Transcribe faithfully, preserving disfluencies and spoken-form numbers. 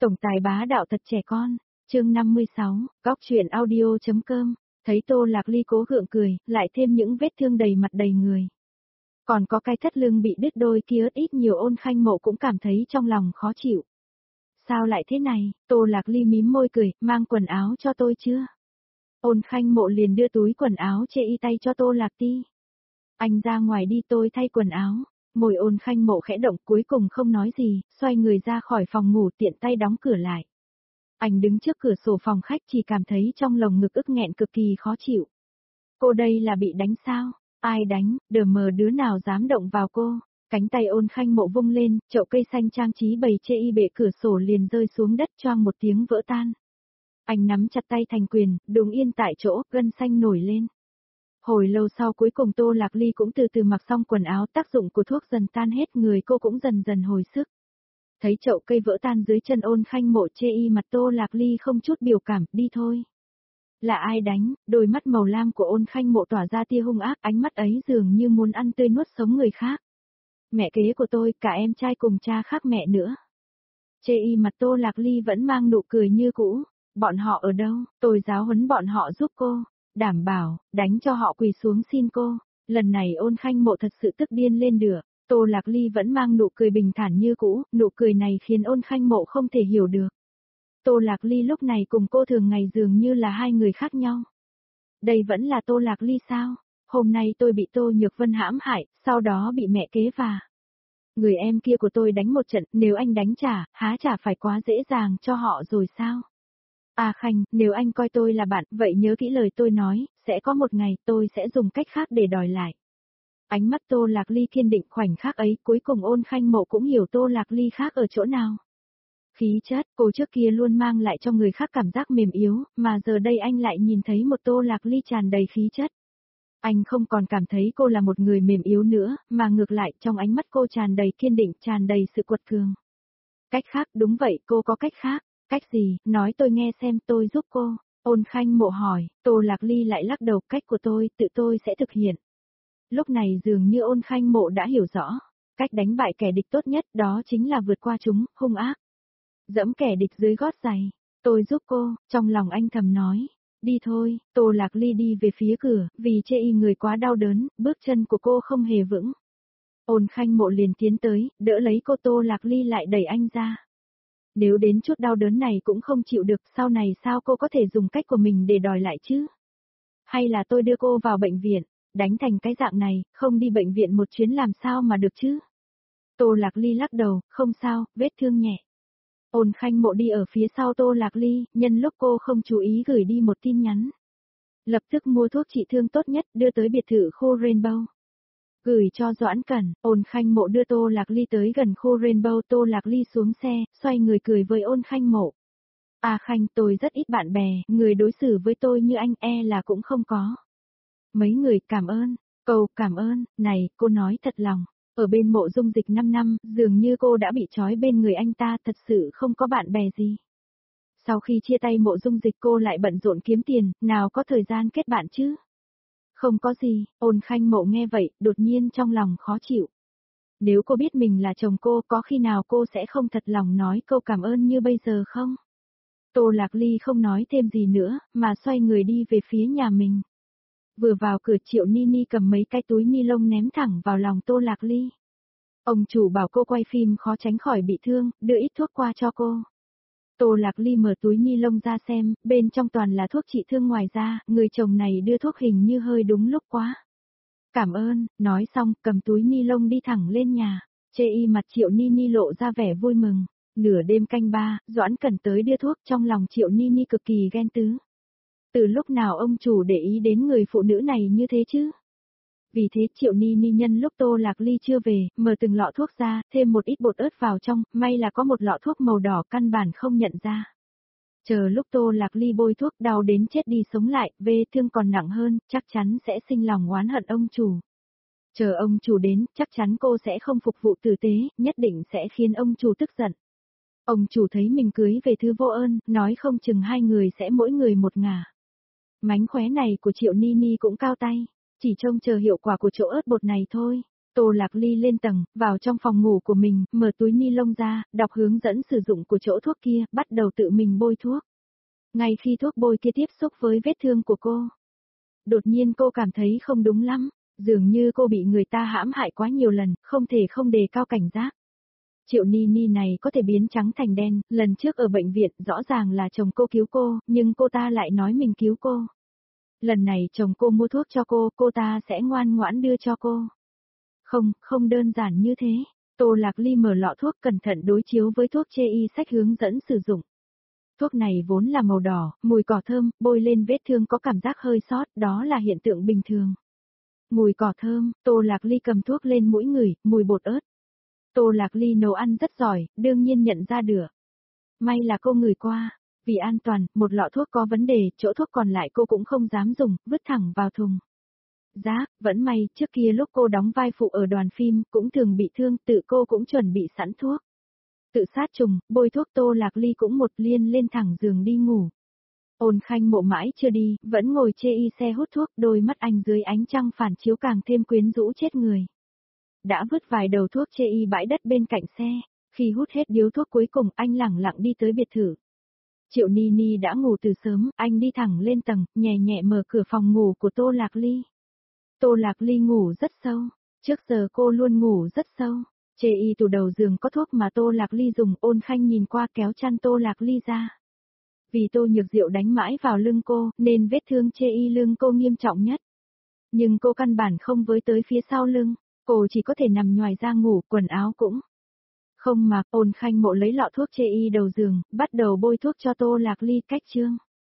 Tổng tài bá đạo thật trẻ con, chương năm mươi sáu, góc truyện audio.com, thấy Tô Lạc Ly cố gượng cười, lại thêm những vết thương đầy mặt đầy người. Còn có cái thắt lưng bị đứt đôi kia ít nhiều Ôn Khanh Mộ cũng cảm thấy trong lòng khó chịu. Sao lại thế này, Tô Lạc Ly mím môi cười, mang quần áo cho tôi chưa? Ôn Khanh Mộ liền đưa túi quần áo chê y tay cho Tô Lạc Ti. Anh ra ngoài đi tôi thay quần áo. Môi Ôn Khanh Mộ khẽ động cuối cùng không nói gì, xoay người ra khỏi phòng ngủ tiện tay đóng cửa lại. Anh đứng trước cửa sổ phòng khách chỉ cảm thấy trong lồng ngực ức nghẹn cực kỳ khó chịu. Cô đây là bị đánh sao? Ai đánh, đờ mờ đứa nào dám động vào cô? Cánh tay Ôn Khanh Mộ vung lên, chậu cây xanh trang trí bày chê y bệ cửa sổ liền rơi xuống đất choang một tiếng vỡ tan. Anh nắm chặt tay thành quyền, đứng yên tại chỗ, gân xanh nổi lên. Hồi lâu sau cuối cùng Tô Lạc Ly cũng từ từ mặc xong quần áo, tác dụng của thuốc dần tan hết, người cô cũng dần dần hồi sức. Thấy chậu cây vỡ tan dưới chân Ôn Khanh Mộ chê y mặt Tô Lạc Ly không chút biểu cảm, đi thôi. Là ai đánh, đôi mắt màu lam của Ôn Khanh Mộ tỏa ra tia hung ác, ánh mắt ấy dường như muốn ăn tươi nuốt sống người khác. Mẹ kế của tôi, cả em trai cùng cha khác mẹ nữa. Chê y mặt Tô Lạc Ly vẫn mang nụ cười như cũ, bọn họ ở đâu, tôi giáo huấn bọn họ giúp cô. Đảm bảo, đánh cho họ quỳ xuống xin cô. Lần này Ôn Khanh Mộ thật sự tức điên lên được. Tô Lạc Ly vẫn mang nụ cười bình thản như cũ, nụ cười này khiến Ôn Khanh Mộ không thể hiểu được. Tô Lạc Ly lúc này cùng cô thường ngày dường như là hai người khác nhau. Đây vẫn là Tô Lạc Ly sao? Hôm nay tôi bị Tô Nhược Vân hãm hại, sau đó bị mẹ kế vả. Người em kia của tôi đánh một trận, nếu anh đánh trả, há chả phải quá dễ dàng cho họ rồi sao? À Khanh, nếu anh coi tôi là bạn, vậy nhớ kỹ lời tôi nói, sẽ có một ngày tôi sẽ dùng cách khác để đòi lại. Ánh mắt Tô Lạc Ly kiên định, khoảnh khắc ấy, cuối cùng Ôn Khanh Mộ cũng hiểu Tô Lạc Ly khác ở chỗ nào. Khí chất, cô trước kia luôn mang lại cho người khác cảm giác mềm yếu, mà giờ đây anh lại nhìn thấy một Tô Lạc Ly tràn đầy khí chất. Anh không còn cảm thấy cô là một người mềm yếu nữa, mà ngược lại trong ánh mắt cô tràn đầy kiên định, tràn đầy sự quật cường. Cách khác, đúng vậy, cô có cách khác. Cách gì, nói tôi nghe xem, tôi giúp cô. Ôn Khanh Mộ hỏi, Tô Lạc Ly lại lắc đầu, cách của tôi, tự tôi sẽ thực hiện. Lúc này dường như Ôn Khanh Mộ đã hiểu rõ, cách đánh bại kẻ địch tốt nhất đó chính là vượt qua chúng, hung ác. Dẫm kẻ địch dưới gót giày, tôi giúp cô, trong lòng anh thầm nói. Đi thôi, Tô Lạc Ly đi về phía cửa, vì chê y người quá đau đớn, bước chân của cô không hề vững. Ôn Khanh Mộ liền tiến tới, đỡ lấy cô, Tô Lạc Ly lại đẩy anh ra. Nếu đến chút đau đớn này cũng không chịu được, sau này sao cô có thể dùng cách của mình để đòi lại chứ? Hay là tôi đưa cô vào bệnh viện, đánh thành cái dạng này, không đi bệnh viện một chuyến làm sao mà được chứ? Tô Lạc Ly lắc đầu, không sao, vết thương nhẹ. Ôn Khanh Mộ đi ở phía sau Tô Lạc Ly, nhân lúc cô không chú ý gửi đi một tin nhắn. Lập tức mua thuốc trị thương tốt nhất, đưa tới biệt thự khu Rainbow. Gửi cho Doãn Cẩn, Ôn Khanh Mộ đưa Tô Lạc Ly tới gần khu Rainbow, Tô Lạc Ly xuống xe, xoay người cười với Ôn Khanh Mộ. À Khanh, tôi rất ít bạn bè, người đối xử với tôi như anh e là cũng không có. Mấy người cảm ơn, câu cảm ơn, này, cô nói thật lòng, ở bên Mộ Dung Dịch năm năm, dường như cô đã bị trói bên người anh ta, thật sự không có bạn bè gì. Sau khi chia tay Mộ Dung Dịch cô lại bận rộn kiếm tiền, nào có thời gian kết bạn chứ? Không có gì, Ôn Khanh Mộ nghe vậy, đột nhiên trong lòng khó chịu. Nếu cô biết mình là chồng cô, có khi nào cô sẽ không thật lòng nói câu cảm ơn như bây giờ không? Tô Lạc Ly không nói thêm gì nữa, mà xoay người đi về phía nhà mình. Vừa vào cửa Triệu Ni Ni cầm mấy cái túi ni lông ném thẳng vào lòng Tô Lạc Ly. Ông chủ bảo cô quay phim khó tránh khỏi bị thương, đưa ít thuốc qua cho cô. Tô Lạc Ly mở túi ni lông ra xem, bên trong toàn là thuốc trị thương, ngoài ra, người chồng này đưa thuốc hình như hơi đúng lúc quá. Cảm ơn, nói xong, cầm túi ni lông đi thẳng lên nhà, chê y mặt Triệu Ni Ni lộ ra vẻ vui mừng. Nửa đêm canh ba, Doãn Cẩn tới đưa thuốc, trong lòng Triệu Ni Ni cực kỳ ghen tứ. Từ lúc nào ông chủ để ý đến người phụ nữ này như thế chứ? Vì thế Triệu Ni Ni nhân lúc Tô Lạc Ly chưa về, mở từng lọ thuốc ra, thêm một ít bột ớt vào trong, may là có một lọ thuốc màu đỏ căn bản không nhận ra. Chờ lúc Tô Lạc Ly bôi thuốc đau đến chết đi sống lại, vết thương còn nặng hơn, chắc chắn sẽ sinh lòng oán hận ông chủ. Chờ ông chủ đến, chắc chắn cô sẽ không phục vụ tử tế, nhất định sẽ khiến ông chủ tức giận. Ông chủ thấy mình cưới về thứ vô ơn, nói không chừng hai người sẽ mỗi người một ngả. Mánh khóe này của Triệu Ni Ni cũng cao tay, chỉ trông chờ hiệu quả của chỗ ớt bột này thôi. Tô Lạc Ly lên tầng, vào trong phòng ngủ của mình, mở túi ni lông ra, đọc hướng dẫn sử dụng của chỗ thuốc kia, bắt đầu tự mình bôi thuốc. Ngay khi thuốc bôi kia tiếp xúc với vết thương của cô, đột nhiên cô cảm thấy không đúng lắm, dường như cô bị người ta hãm hại quá nhiều lần, không thể không đề cao cảnh giác. Triệu Ni Ni này có thể biến trắng thành đen, lần trước ở bệnh viện rõ ràng là chồng cô cứu cô, nhưng cô ta lại nói mình cứu cô. Lần này chồng cô mua thuốc cho cô, cô ta sẽ ngoan ngoãn đưa cho cô. Không, không đơn giản như thế. Tô Lạc Ly mở lọ thuốc cẩn thận đối chiếu với thuốc chê y sách hướng dẫn sử dụng. Thuốc này vốn là màu đỏ, mùi cỏ thơm, bôi lên vết thương có cảm giác hơi sót, đó là hiện tượng bình thường. Mùi cỏ thơm, Tô Lạc Ly cầm thuốc lên mũi ngửi, mùi bột ớt. Tô Lạc Ly nấu ăn rất giỏi, đương nhiên nhận ra được. May là cô ngửi qua, vì an toàn, một lọ thuốc có vấn đề, chỗ thuốc còn lại cô cũng không dám dùng, vứt thẳng vào thùng. Giá, vẫn may, trước kia lúc cô đóng vai phụ ở đoàn phim, cũng thường bị thương, tự cô cũng chuẩn bị sẵn thuốc. Tự sát trùng, bôi thuốc Tô Lạc Ly cũng một liên lên thẳng giường đi ngủ. Ôn Khanh Mộ mãi chưa đi, vẫn ngồi chê y xe hút thuốc, đôi mắt anh dưới ánh trăng phản chiếu càng thêm quyến rũ chết người. Đã vứt vài đầu thuốc chê y bãi đất bên cạnh xe, khi hút hết điếu thuốc cuối cùng anh lẳng lặng đi tới biệt thự. Triệu Ni Ni đã ngủ từ sớm, anh đi thẳng lên tầng, nhẹ nhẹ mở cửa phòng ngủ của Tô Lạc Ly. Tô Lạc Ly ngủ rất sâu, trước giờ cô luôn ngủ rất sâu. Chê y tủ đầu giường có thuốc mà Tô Lạc Ly dùng, Ôn Khanh nhìn qua kéo chăn Tô Lạc Ly ra. Vì Tô Nhược Diệu đánh mãi vào lưng cô, nên vết thương chê y lưng cô nghiêm trọng nhất. Nhưng cô căn bản không với tới phía sau lưng, cô chỉ có thể nằm nhoài ra ngủ, quần áo cũng. Không mà, Ôn Khanh Mộ lấy lọ thuốc chê y đầu giường, bắt đầu bôi thuốc cho Tô Lạc Ly cách chương.